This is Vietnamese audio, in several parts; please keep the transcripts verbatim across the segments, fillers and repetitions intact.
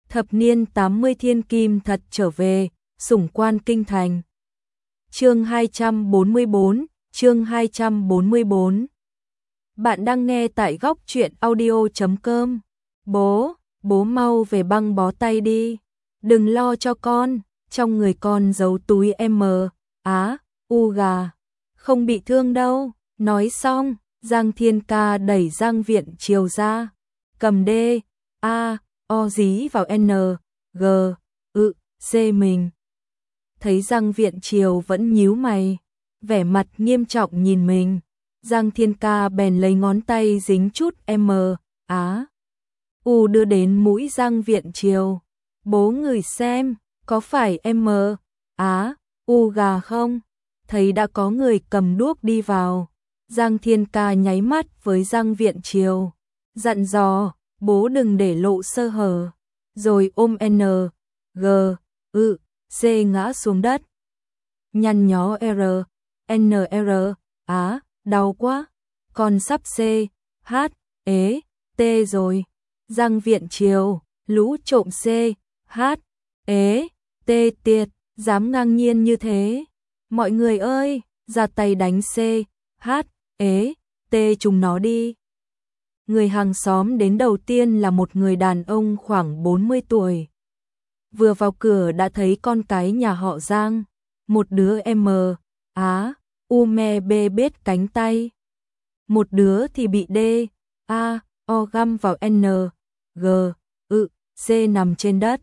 Thập niên tám mươi thiên kim thật trở về, sủng quan kinh thành. Chương hai trăm bốn mươi bốn, chương hai trăm bốn mươi bốn. Bạn đang nghe tại góc truyện audio chấm com. Bố, bố mau về băng bó tay đi. Đừng lo cho con, trong người con giấu túi M, Á, U gà. Không bị thương đâu. Nói xong, Giang Thiên Ca đẩy Giang Viện Triều ra. Cầm D, A, O dí vào N, G, ự, C mình. Thấy Giang Viện Triều vẫn nhíu mày, vẻ mặt nghiêm trọng nhìn mình. Giang Thiên Ca bèn lấy ngón tay dính chút M, Á, U đưa đến mũi Giang Viện Triều. Bố ngửi xem, có phải M, Á, U gà không? Thấy đã có người cầm đuốc đi vào, Giang Thiên Ca nháy mắt với Giang Viện Triều, dặn dò, bố đừng để lộ sơ hở, rồi ôm N, G, ự, C ngã xuống đất. Nhăn nhó R, N R, Á, đau quá, con sắp C, H, ế, T rồi. Giang Viện Triều, lũ trộm C, H, ế, T tiệt, dám ngang nhiên như thế. Mọi người ơi, ra tay đánh C, H, ế, T chúng nó đi. Người hàng xóm đến đầu tiên là một người đàn ông khoảng bốn mươi tuổi. Vừa vào cửa đã thấy con cái nhà họ Giang, một đứa M, Á, U me bê bết cánh tay. Một đứa thì bị D, A, O găm vào N, G, ự, C nằm trên đất.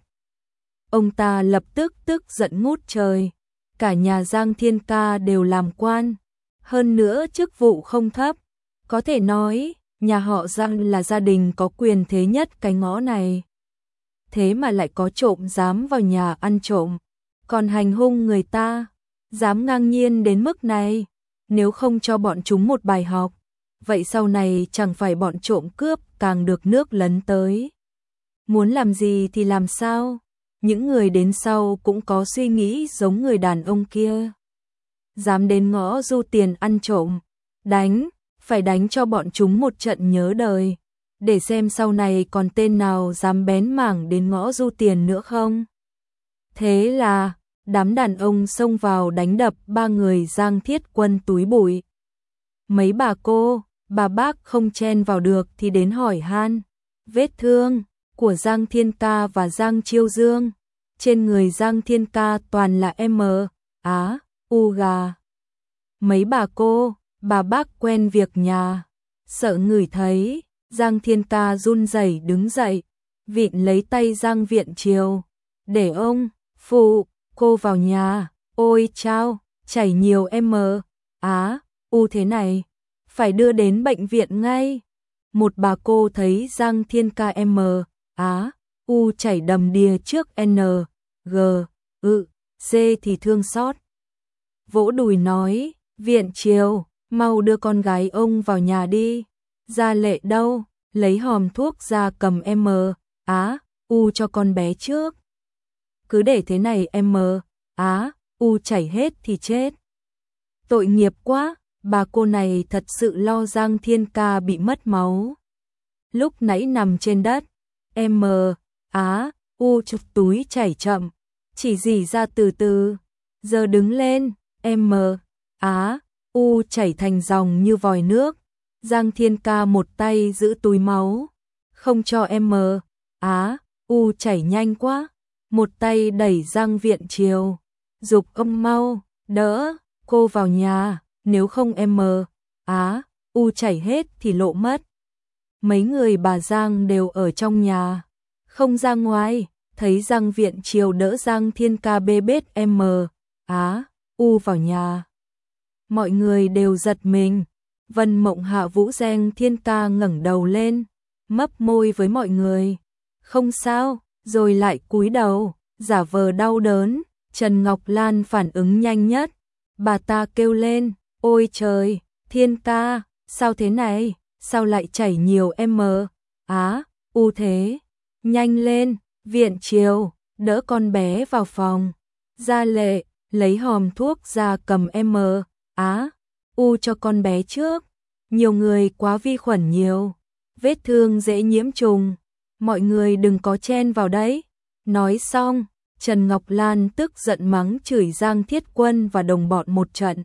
Ông ta lập tức tức giận ngút trời. Cả nhà Giang Thiên Ca đều làm quan, hơn nữa chức vụ không thấp. Có thể nói, nhà họ Giang là gia đình có quyền thế nhất cái ngõ này. Thế mà lại có trộm dám vào nhà ăn trộm, còn hành hung người ta, dám ngang nhiên đến mức này. Nếu không cho bọn chúng một bài học, vậy sau này chẳng phải bọn trộm cướp càng được nước lấn tới. Muốn làm gì thì làm sao? Những người đến sau cũng có suy nghĩ giống người đàn ông kia. Dám đến ngõ Du Tiền ăn trộm, đánh, phải đánh cho bọn chúng một trận nhớ đời, để xem sau này còn tên nào dám bén mảng đến ngõ Du Tiền nữa không. Thế là, đám đàn ông xông vào đánh đập ba người Giang Thiết Quân túi bụi. Mấy bà cô, bà bác không chen vào được thì đến hỏi han vết thương của Giang Thiên Ca và Giang Chiêu Dương. Trên người Giang Thiên Ca toàn là M, Á, U gà. Mấy bà cô, bà bác quen việc nhà, sợ ngửi thấy, Giang Thiên Ca run rẩy đứng dậy, vịn lấy tay Giang Viện Triều, để ông, phụ, cô vào nhà. Ôi chao, chảy nhiều M, Á, U thế này, phải đưa đến bệnh viện ngay. Một bà cô thấy Giang Thiên Ca M, Á, U chảy đầm đìa trước N, G, ự, C thì thương xót. Vỗ đùi nói, Viện Triều, mau đưa con gái ông vào nhà đi. Gia Lệ đâu, lấy hòm thuốc ra cầm M, Á, U cho con bé trước. Cứ để thế này M, Á, U chảy hết thì chết. Tội nghiệp quá, bà cô này thật sự lo Giang Thiên Ca bị mất máu. Lúc nãy nằm trên đất, M, Á, U chụp túi chảy chậm, chỉ rỉ ra từ từ. Giờ đứng lên, M, Á, U chảy thành dòng như vòi nước. Giang Thiên Ca một tay giữ túi máu, không cho M, Á, U chảy nhanh quá. Một tay đẩy Giang Viện Triều, giục ông mau, đỡ, cô vào nhà, nếu không M, Á, U chảy hết thì lộ mất. Mấy người bà Giang đều ở trong nhà, không ra ngoài. Thấy Giang Viện Triều đỡ Giang Thiên Ca bê bết M, Á, U vào nhà, mọi người đều giật mình. Vân Mộng Hạ Vũ Giang Thiên Ca ngẩng đầu lên, mấp môi với mọi người, không sao, rồi lại cúi đầu, giả vờ đau đớn. Trần Ngọc Lan phản ứng nhanh nhất, bà ta kêu lên, ôi trời, Thiên Ca, sao thế này, sao lại chảy nhiều M, Á, U thế, nhanh lên. Viện Triều, đỡ con bé vào phòng. Gia Lệ, lấy hòm thuốc ra cầm M, Á, U cho con bé trước. Nhiều người quá, vi khuẩn nhiều, vết thương dễ nhiễm trùng. Mọi người đừng có chen vào đấy, Nói xong, Trần Ngọc Lan tức giận mắng chửi Giang Thiết Quân và đồng bọn một trận.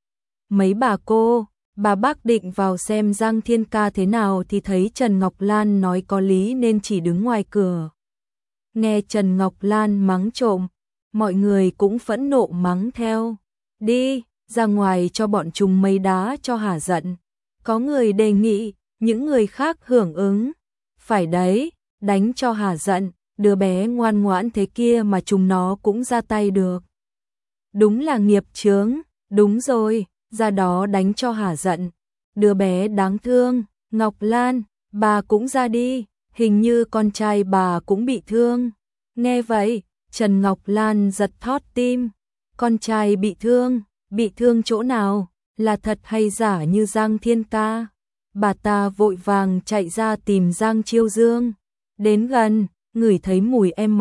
Mấy bà cô, bà bác định vào xem Giang Thiên Ca thế nào thì thấy Trần Ngọc Lan nói có lý nên chỉ đứng ngoài cửa. Nghe Trần Ngọc Lan mắng trộm, mọi người cũng phẫn nộ mắng theo. Đi, ra ngoài cho bọn chúng mấy đá cho hả giận. Có người đề nghị, những người khác hưởng ứng. Phải đấy, đánh cho hả giận, đứa bé ngoan ngoãn thế kia mà chúng nó cũng ra tay được. Đúng là nghiệp chướng, đúng rồi, ra đó đánh cho hả giận. Đứa bé đáng thương, Ngọc Lan, bà cũng ra đi, hình như con trai bà cũng bị thương. Nghe vậy, Trần Ngọc Lan giật thót tim. Con trai bị thương, bị thương chỗ nào, là thật hay giả như Giang Thiên Ca? Bà ta vội vàng chạy ra tìm Giang Chiêu Dương. Đến gần, ngửi thấy mùi em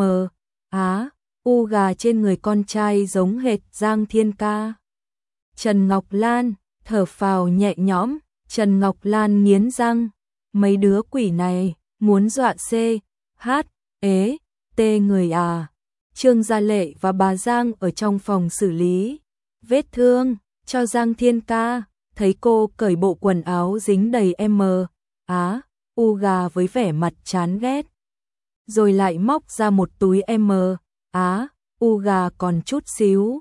á, u gà trên người con trai giống hệt Giang Thiên Ca. Trần Ngọc Lan thở phào nhẹ nhõm, Trần Ngọc Lan nghiến răng, mấy đứa quỷ này muốn dọa C, H, ế, T người à. Trương Gia Lệ và bà Giang ở trong phòng xử lý vết thương cho Giang Thiên Ca, thấy cô cởi bộ quần áo dính đầy em á, u gà với vẻ mặt chán ghét. Rồi lại móc ra một túi em á, u gà còn chút xíu.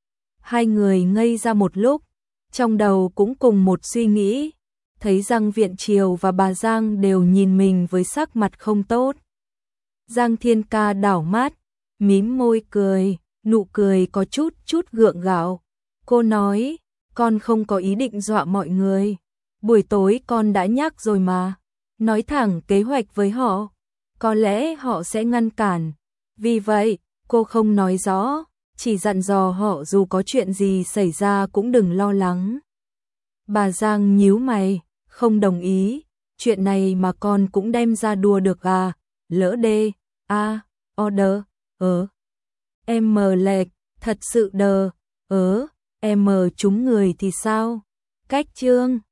Hai người ngây ra một lúc, trong đầu cũng cùng một suy nghĩ, thấy Giang Viện Triều và bà Giang đều nhìn mình với sắc mặt không tốt. Giang Thiên Ca đảo mắt, mím môi cười, nụ cười có chút chút gượng gạo. Cô nói, con không có ý định dọa mọi người. Buổi tối con đã nhắc rồi mà. Nói thẳng kế hoạch với họ, có lẽ họ sẽ ngăn cản. Vì vậy, cô không nói rõ, chỉ dặn dò họ dù có chuyện gì xảy ra cũng đừng lo lắng. Bà Giang nhíu mày, không đồng ý. Chuyện này mà con cũng đem ra đùa được à? Lỡ đê, a, order, ờ. Em mờ lệch, thật sự đờ, ớ, em mờ trúng người thì sao? Cách chương